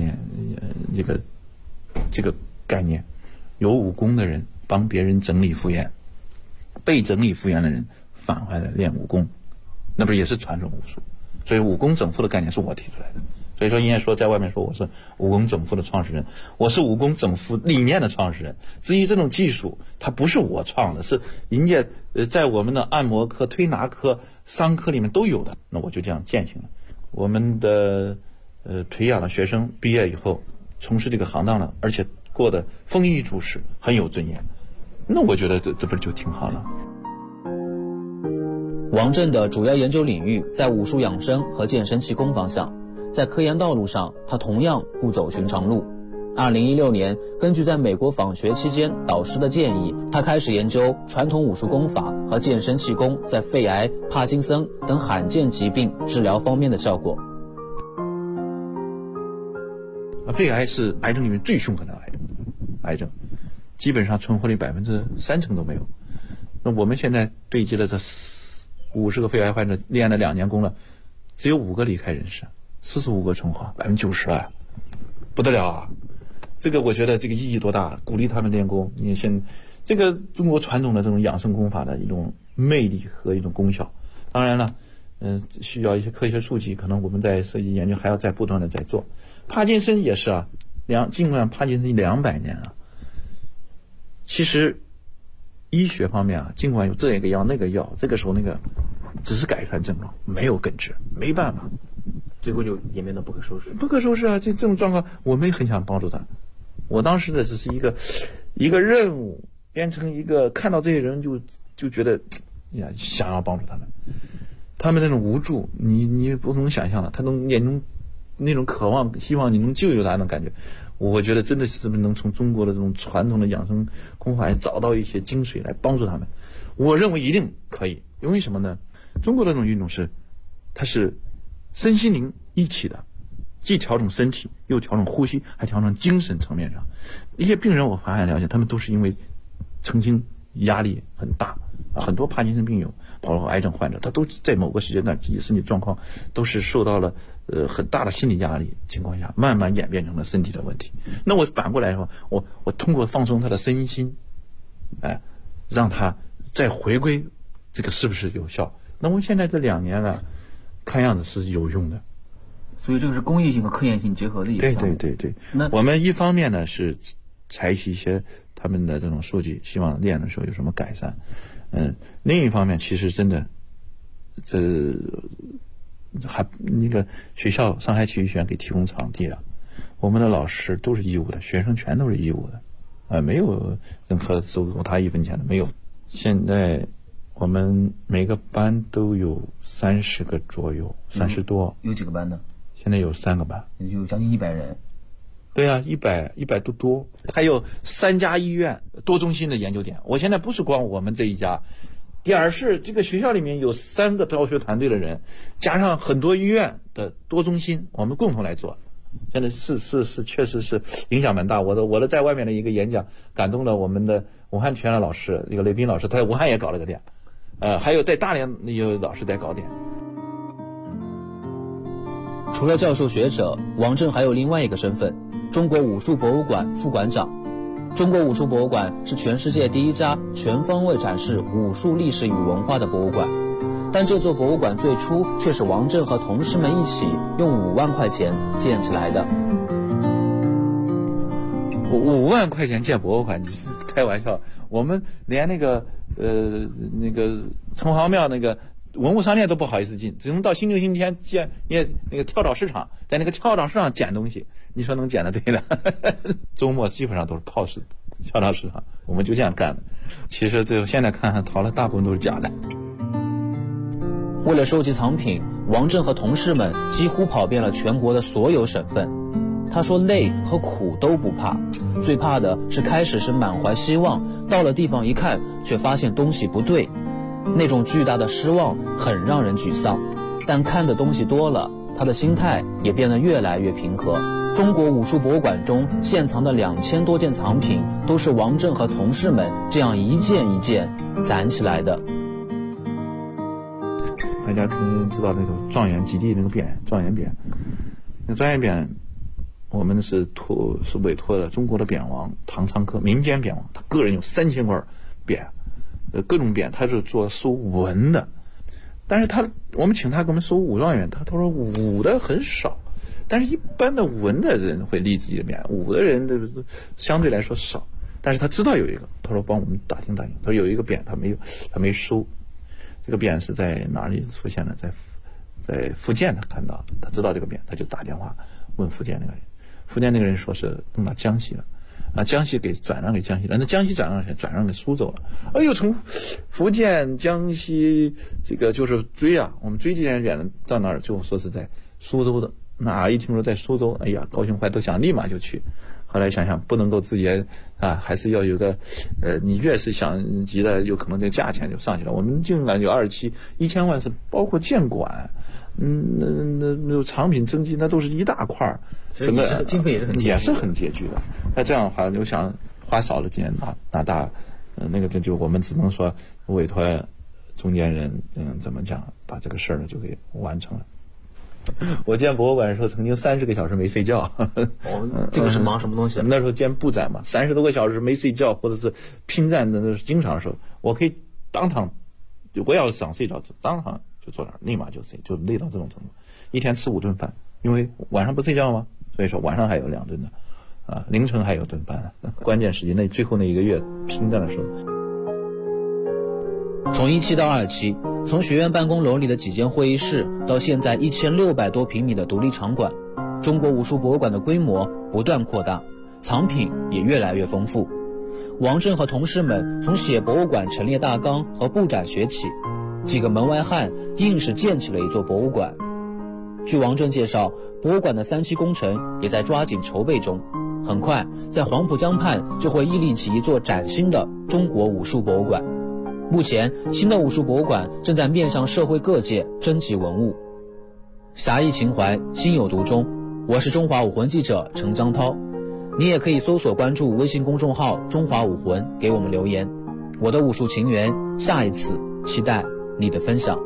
个概念。有武功的人帮别人整理复原，被整理复原的人返回来练武功，那不是也是传承武术？所以武功整复的概念是我提出来的。所以说，人家说在外面说我是武功整复的创始人，我是武功整复理念的创始人。至于这种技术，它不是我创的，是人家在我们的按摩科、推拿科、伤科里面都有的。那我就这样践行了。我们的培养的学生毕业以后从事这个行当了，而且过得丰衣足食，很有尊严。那我觉得这不是就挺好了？ 王震的主要研究领域在武术养生和健身气功方向。在科研道路上，他同样不走寻常路。 2016年，根据在美国访学期间导师的建议，他开始研究传统武术功法和健身气功在肺癌、帕金森等罕见疾病治疗方面的效果。 肺癌是癌症里面最凶狠的癌症，基本上存活率30%都没有。那我们现在对接的这50个肺癌患者，练了2年功了，只有5个离开人世，45个存活，90%啊，不得了啊！这个我觉得这个意义多大，鼓励他们练功。你现这个中国传统的这种养生功法的一种魅力和一种功效，当然了，需要一些科学数据，可能我们在设计研究还要再不断的在做。帕金森也是啊，尽管帕金森200年了，其实医学方面啊，尽管有这个药那个药，这个时候那个只是改善症状，没有根治，没办法， 最后就演变得不可收拾。 不可收拾啊！这种状况，我们也很想帮助他。我当时的只是一个任务，变成一个看到这些人就觉得呀，想要帮助他们，他们那种无助，你不能想象了，他能眼中那种渴望，希望你能救他的感觉。我觉得真的是能从中国的这种传统的养生功法找到一些精髓来帮助他们。我认为一定可以，因为什么呢？中国的这种运动它是身心灵一体的，既调整身体，又调整呼吸，还调整精神层面上。一些病人我发现了解，他们都是因为曾经压力很大，很多帕金森病友，包括癌症患者，他都在某个时间段自己身体状况都是受到了很大的心理压力情况下，慢慢演变成了身体的问题。那我反过来说，我通过放松他的身心，让他再回归，这个是不是有效？那我们现在这2年了，看样子是有用的。 所以这个是公益性和科研性结合的一个项目。 对。那我们一方面呢是采取一些他们的这种数据，希望练的时候有什么改善。另一方面，其实真的，还那个学校上海体育学院给提供场地了，我们的老师都是义务的，学生全都是义务的，没有任何收他1分钱的，没有。现在我们每个班都有30个左右，30多。 有几个班呢？ 现在有3个班， 有将近100人。 对啊，100多，还有3家医院多中心的研究点。我现在不是光我们这一家，第二是这个学校里面有3个教学团队的人，加上很多医院的多中心，我们共同来做。现在是确实是影响蛮大。我的在外面的一个演讲感动了我们的武汉全的老师，一个雷斌老师，他在武汉也搞了个店，还有在大连有老师在搞店。 除了教授学者，王震还有另外一个身份，中国武术博物馆副馆长。中国武术博物馆是全世界第一家全方位展示武术历史与文化的博物馆，但这座博物馆最初却是王震和同事们一起用5万块钱建起来的。 5万块钱建博物馆，你是开玩笑？我们连那个城隍庙那个文物商店都不好意思进，只能到新六星天建那个跳蚤市场，在那个跳蚤市场捡东西，你说能捡得对的？周末基本上都是泡市跳蚤市场，我们就这样干的。其实最后现在看淘了大部分都是假的。 为了收集藏品，王震和同事们几乎跑遍了全国的所有省份。他说累和苦都不怕，最怕的是开始时满怀希望，到了地方一看却发现东西不对，那种巨大的失望很让人沮丧。但看的东西多了，他的心态也变得越来越平和。中国武术博物馆中现藏的2000多件藏品，都是王震和同事们这样一件一件攒起来的。 大家可能知道那种状元及第那个匾，状元匾。那状元匾，我们是委托了中国的匾王唐昌科，民间匾王，他个人有3000块匾，各种匾，他是做收文的。但是我们请他给我们收武状元，他说武的很少，但是一般的文的人会立自己的匾，武的人相对来说少。但是他知道有一个，他说帮我们打听打听，他说有一个匾他没收。这个匾是在哪里出现的？在福建，他看到，他知道这个匾，他就打电话问福建那个人。福建那个人说是弄到江西了，江西转让给江西了，那江西转让给苏州了。哎呦，从福建、江西这个就是追啊，我们追这件匾到哪儿？就说是在苏州的。那一听说在苏州，哎呀，高兴坏，都想立马就去。 后来想想不能够自己还是要有个你越是想急的，有可能这价钱就上去了。我们尽管有27,1000万是包括建馆，那藏品征集那都是一大块，整个经费也是很拮据的。那这样的话，我想花少了钱拿大，那个就我们只能说委托中间人，怎么讲，把这个事儿呢就给完成了。我建博物馆的时候，曾经30个小时没睡觉。 这个是忙什么东西？ 那时候建布展嘛，30多个小时没睡觉，或者是拼战的，那是经常的时候，我可以当场，我要是想睡着，当场就坐那儿，立马就睡，就累到这种程度。一天吃5顿饭，因为晚上不睡觉嘛，所以说晚上还有2顿的，凌晨还有顿饭。关键时间最后那1个月拼战的时候。 从1期到2期，从学院办公楼里的几间会议室，到现在1600多平米的独立场馆，中国武术博物馆的规模不断扩大，藏品也越来越丰富。王震和同事们从写博物馆陈列大纲和布展学起，几个门外汉硬是建起了一座博物馆。据王震介绍，博物馆的3期工程也在抓紧筹备中，很快在黄浦江畔就会屹立起一座崭新的中国武术博物馆。目前，新的武术博物馆正在面向社会各界征集文物。侠义情怀，心有独钟。我是中华武魂记者陈江涛，你也可以搜索关注微信公众号中华武魂，给我们留言。我的武术情缘，下一次期待你的分享。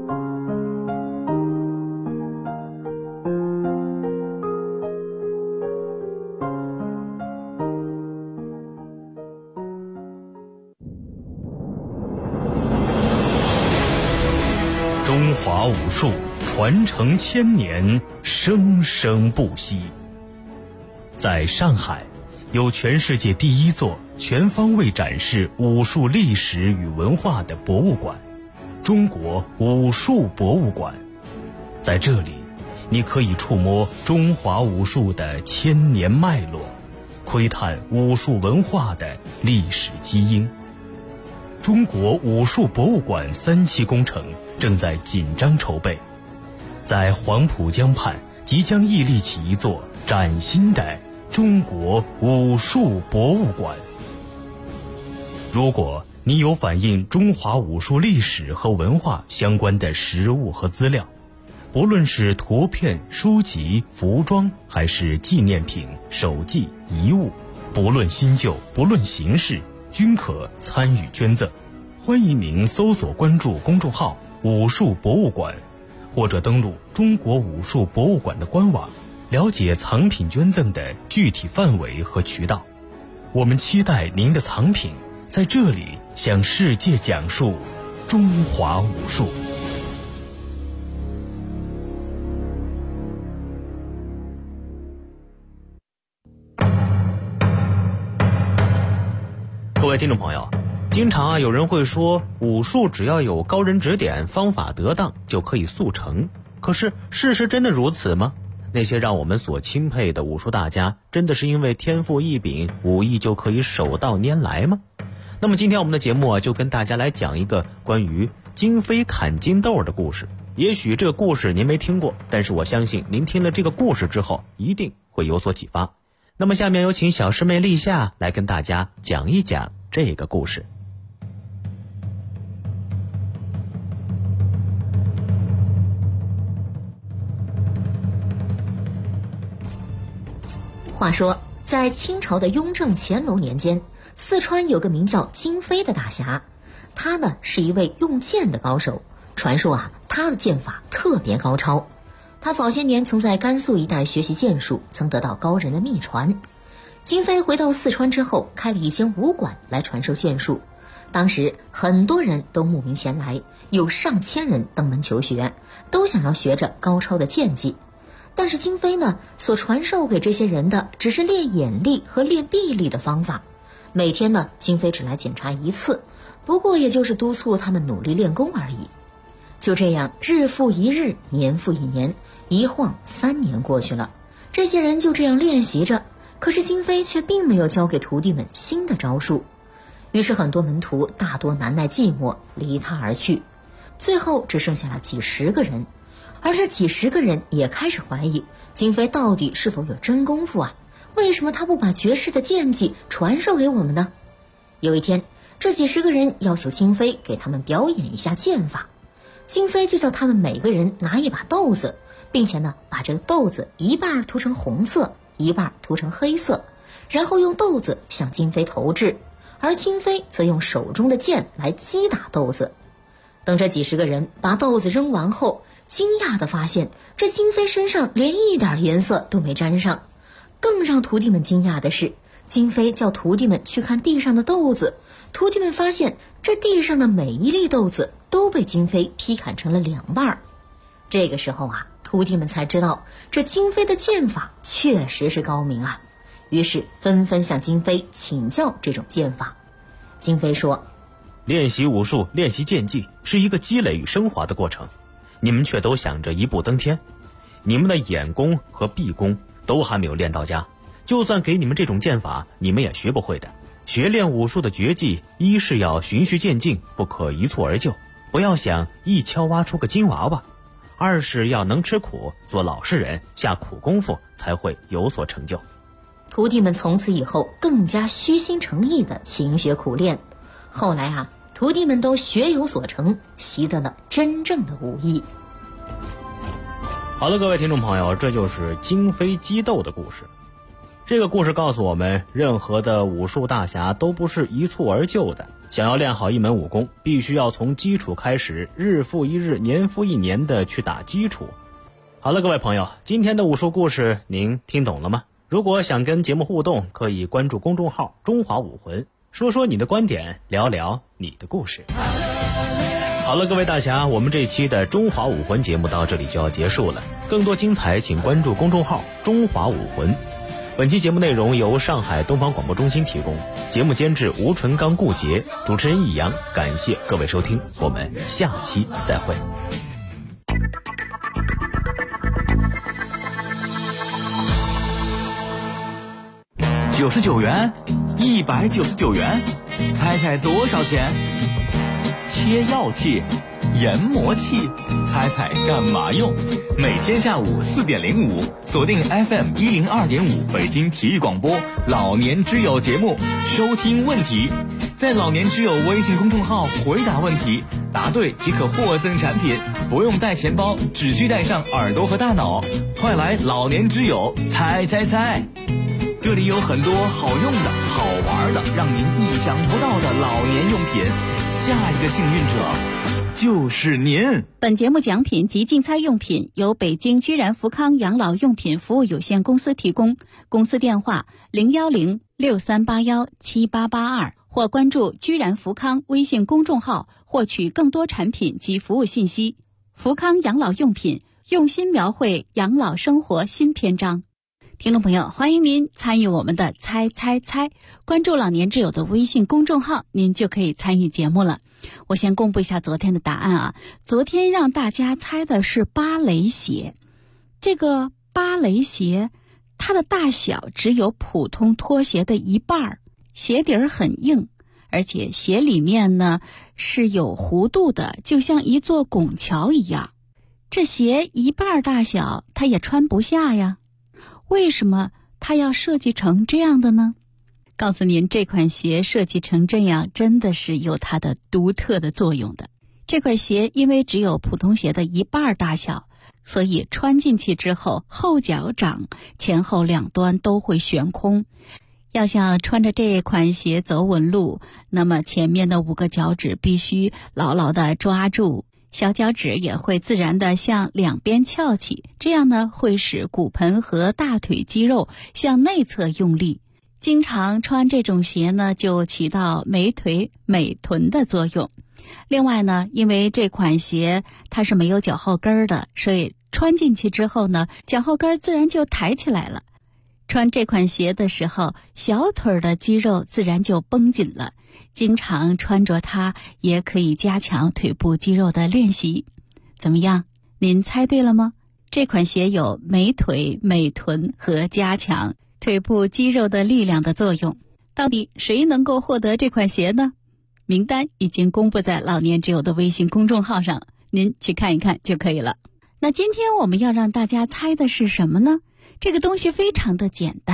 中华武术传承千年，生生不息。在上海，有全世界第一座全方位展示武术历史与文化的博物馆——中国武术博物馆。在这里，你可以触摸中华武术的千年脉络，窥探武术文化的历史基因。中国武术博物馆3期工程正在紧张筹备，在黄浦江畔即将屹立起一座崭新的中国武术博物馆。如果你有反映中华武术历史和文化相关的实物和资料，不论是图片、书籍、服装，还是纪念品、手记、遗物，不论新旧，不论形式，均可参与捐赠。欢迎您搜索关注公众号武术博物馆，或者登录中国武术博物馆的官网，了解藏品捐赠的具体范围和渠道。我们期待您的藏品在这里向世界讲述中华武术。各位听众朋友，经常有人会说，武术只要有高人指点，方法得当就可以速成。可是事实真的如此吗？那些让我们所钦佩的武术大家，真的是因为天赋异禀，武艺就可以手到拈来吗？那么今天我们的节目就跟大家来讲一个关于金飞砍金豆的故事。也许这个故事您没听过，但是我相信您听了这个故事之后，一定会有所启发。那么下面有请小师妹立夏来跟大家讲一讲这个故事。 话说，在清朝的雍正、乾隆年间，四川有个名叫金飞的大侠，他呢是一位用剑的高手。传说他的剑法特别高超。他早些年曾在甘肃一带学习剑术，曾得到高人的秘传。金飞回到四川之后，开了一间武馆来传授剑术。当时很多人都慕名前来，有上千人登门求学，都想要学着高超的剑技。但是金飞呢，所传授给这些人的只是练眼力和练臂力的方法。每天呢，金飞只来检查1次，不过也就是督促他们努力练功而已。就这样，日复一日，年复一年，一晃3年过去了。这些人就这样练习着，可是金飞却并没有教给徒弟们新的招数。于是很多门徒大多难耐寂寞，离他而去，最后只剩下了几十个人。而这几十个人也开始怀疑金飞到底是否有真功夫啊？ 为什么他不把绝世的剑技传授给我们呢？有一天，这几十个人要求金飞给他们表演一下剑法。金飞就叫他们每个人拿一把豆子，并且呢，把这个豆子一半涂成红色，一半涂成黑色，然后用豆子向金飞投掷，而金飞则用手中的剑来击打豆子。等这几十个人把豆子扔完后，惊讶地发现这金飞身上连一点颜色都没沾上。更让徒弟们惊讶的是，金飞叫徒弟们去看地上的豆子，徒弟们发现这地上的每一粒豆子都被金飞劈砍成了2半。这个时候啊，徒弟们才知道这金飞的剑法确实是高明啊，于是纷纷向金飞请教这种剑法。金飞说， 练习武术，练习剑技是一个积累与升华的过程，你们却都想着一步登天，你们的眼功和臂功都还没有练到家，就算给你们这种剑法，你们也学不会的。学练武术的绝技，一是要循序渐进，不可一蹴而就，不要想一敲挖出个金娃娃；二是要能吃苦，做老实人，下苦功夫，才会有所成就。 徒弟们从此以后更加虚心诚意的勤学苦练，后来啊，徒弟们都学有所成，习得了真正的武艺。 好了，各位听众朋友，这就是金飞激斗的故事。这个故事告诉我们，任何的武术大侠都不是一蹴而就的，想要练好一门武功，必须要从基础开始，日复一日，年复一年的去打基础。好了，各位朋友，今天的武术故事您听懂了吗？如果想跟节目互动，可以关注公众号中华武魂，说说你的观点，聊聊你的故事。好了，各位大侠，我们这期的中华武魂节目到这里就要结束了，更多精彩请关注公众号中华武魂。本期节目内容由上海东方广播中心提供，节目监制吴纯刚、顾杰，主持人易阳，感谢各位收听，我们下期再会。 99元，199元，猜猜多少钱？切药器、研磨器，猜猜干嘛用？每天下午4点05，锁定 FM 102.5北京体育广播老年之友节目，收听问题，在老年之友微信公众号回答问题，答对即可获赠产品，不用带钱包，只需带上耳朵和大脑。快来老年之友猜猜猜！这里有很多好用的、好玩的，让您意想不到的老年用品。下一个幸运者就是您。 本节目奖品及竞猜用品由北京居然福康养老用品服务有限公司提供，公司电话01063817882，或关注居然福康微信公众号获取更多产品及服务信息。福康养老用品，用心描绘养老生活新篇章。听众朋友，欢迎您参与我们的猜猜猜，关注老年之友的微信公众号，您就可以参与节目了。我先公布一下昨天的答案啊，昨天让大家猜的是芭蕾鞋。这个芭蕾鞋，它的大小只有普通拖鞋的1半，鞋底儿很硬，而且鞋里面呢是有弧度的，就像一座拱桥一样。这鞋1半大小，它也穿不下呀。为什么它要设计成这样的呢？告诉您，这款鞋设计成这样真的是有它的独特的作用的。这款鞋因为只有普通鞋的1半大小，所以穿进去之后，后脚掌前后两端都会悬空。要想穿着这款鞋走稳路，那么前面的5个脚趾必须牢牢地抓住，小脚趾也会自然地向两边翘起，这样呢会使骨盆和大腿肌肉向内侧用力。经常穿这种鞋呢，就起到美腿美臀的作用。另外呢，因为这款鞋它是没有脚后跟的，所以穿进去之后呢，脚后跟自然就抬起来了。穿这款鞋的时候，小腿的肌肉自然就绷紧了。经常穿着它，也可以加强腿部肌肉的练习。怎么样？您猜对了吗？这款鞋有美腿、美臀和加强腿部肌肉的力量的作用。到底谁能够获得这款鞋呢？名单已经公布在老年之友的微信公众号上，您去看一看就可以了。那今天我们要让大家猜的是什么呢？这个东西非常的简单，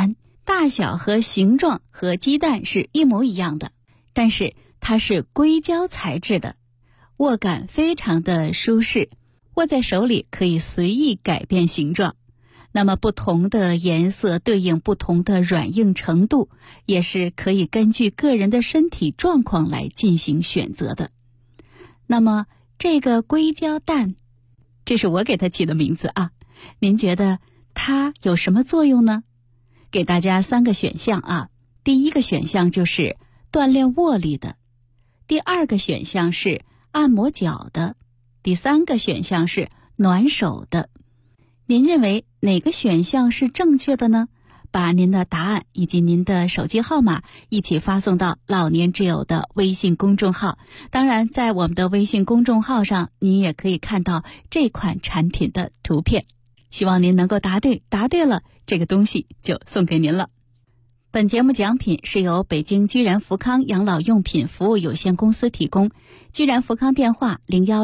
大小和形状和鸡蛋是一模一样的，但是它是硅胶材质的，握感非常的舒适，握在手里可以随意改变形状。那么不同的颜色对应不同的软硬程度，也是可以根据个人的身体状况来进行选择的。那么这个硅胶蛋，这是我给它起的名字啊，您觉得它有什么作用呢？给大家3个选项啊。第一个选项就是锻炼握力的，第2个选项是按摩脚的，第3个选项是暖手的。您认为哪个选项是正确的呢？把您的答案以及您的手机号码一起发送到老年之友的微信公众号。当然，在我们的微信公众号上，您也可以看到这款产品的图片。希望您能够答对，答对了，这个东西就送给您了。本节目奖品是由北京居然福康养老用品服务有限公司提供，居然福康电话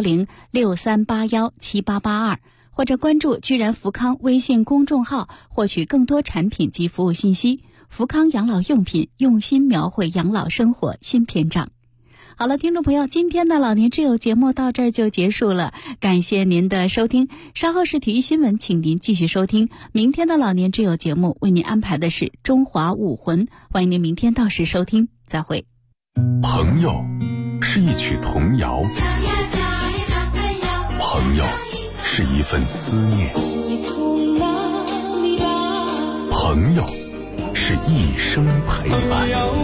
01063817882，或者关注居然福康微信公众号，获取更多产品及服务信息。福康养老用品，用心描绘养老生活新篇章。好了，听众朋友，今天的老年之友节目到这儿就结束了，感谢您的收听。稍后是体育新闻，请您继续收听。明天的老年之友节目为您安排的是中华武魂，欢迎您明天到时收听，再会。 朋友是一曲童谣，朋友是一份思念，朋友是一生陪伴。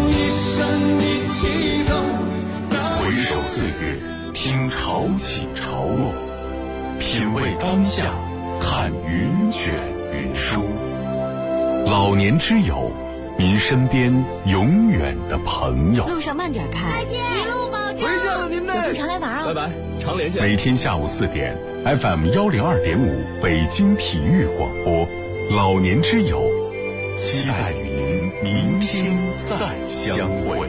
回首岁月，听潮起潮落，品味当下，看云卷云舒。老年之友，您身边永远的朋友。 路上慢点开， 再见，一路保重。 回见了您呢， 有空常来玩啊。 拜拜，常联系。 每天下午4点 ，FM 102.5北京体育广播，老年之友，期待与您明天再相会。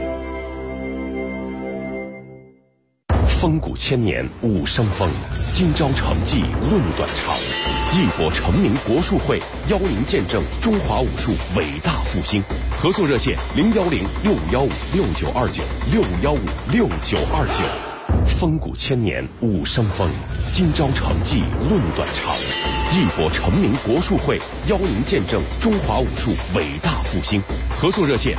风骨千年武生风，今朝成绩论短长。一博成名国术会邀您见证中华武术伟大复兴。合作热线010-6515-6929，6515-6929。风骨千年武生风，今朝成绩论短长。一博成名国术会邀您见证中华武术伟大复兴。合作热线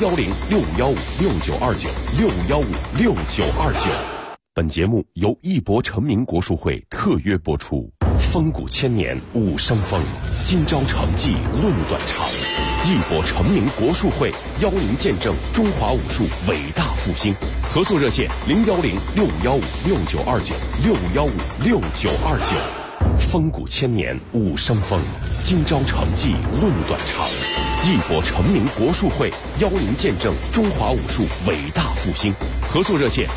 010-6515-6929，6515-6929。本节目由一博成名国术会特约播出。风骨千年武生风，今朝成绩论短长。一博成名国术会邀您见证中华武术伟大复兴。合作热线010-6515-6929，6515-6929。风骨千年武生风，今朝成绩论短长。一博成名国术会邀您见证中华武术伟大复兴。合作热线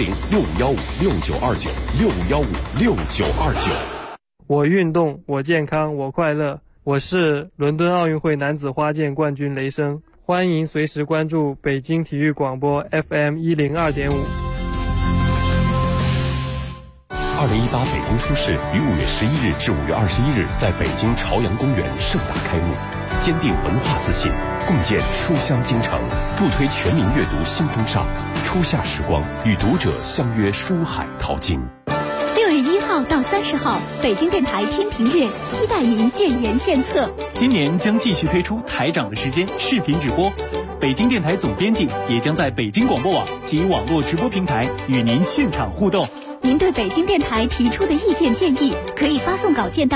010-6515-6929，6515-6929。 我运动，我健康，我快乐。我是伦敦奥运会男子花剑冠军雷声，欢迎随时关注北京体育广播 FM 102.5。 2018北京书市于5月11日至5月21日在北京朝阳公园盛大开幕，坚定文化自信，共建书香京城，助推全民阅读新风尚。初夏时光，与读者相约书海淘金。 6月1号到30号，北京电台天平月期待您建言献策。 今年将继续推出台长的时间视频直播，北京电台总编辑也将在北京广播网及网络直播平台与您现场互动。 您对北京电台提出的意见建议，可以发送稿件到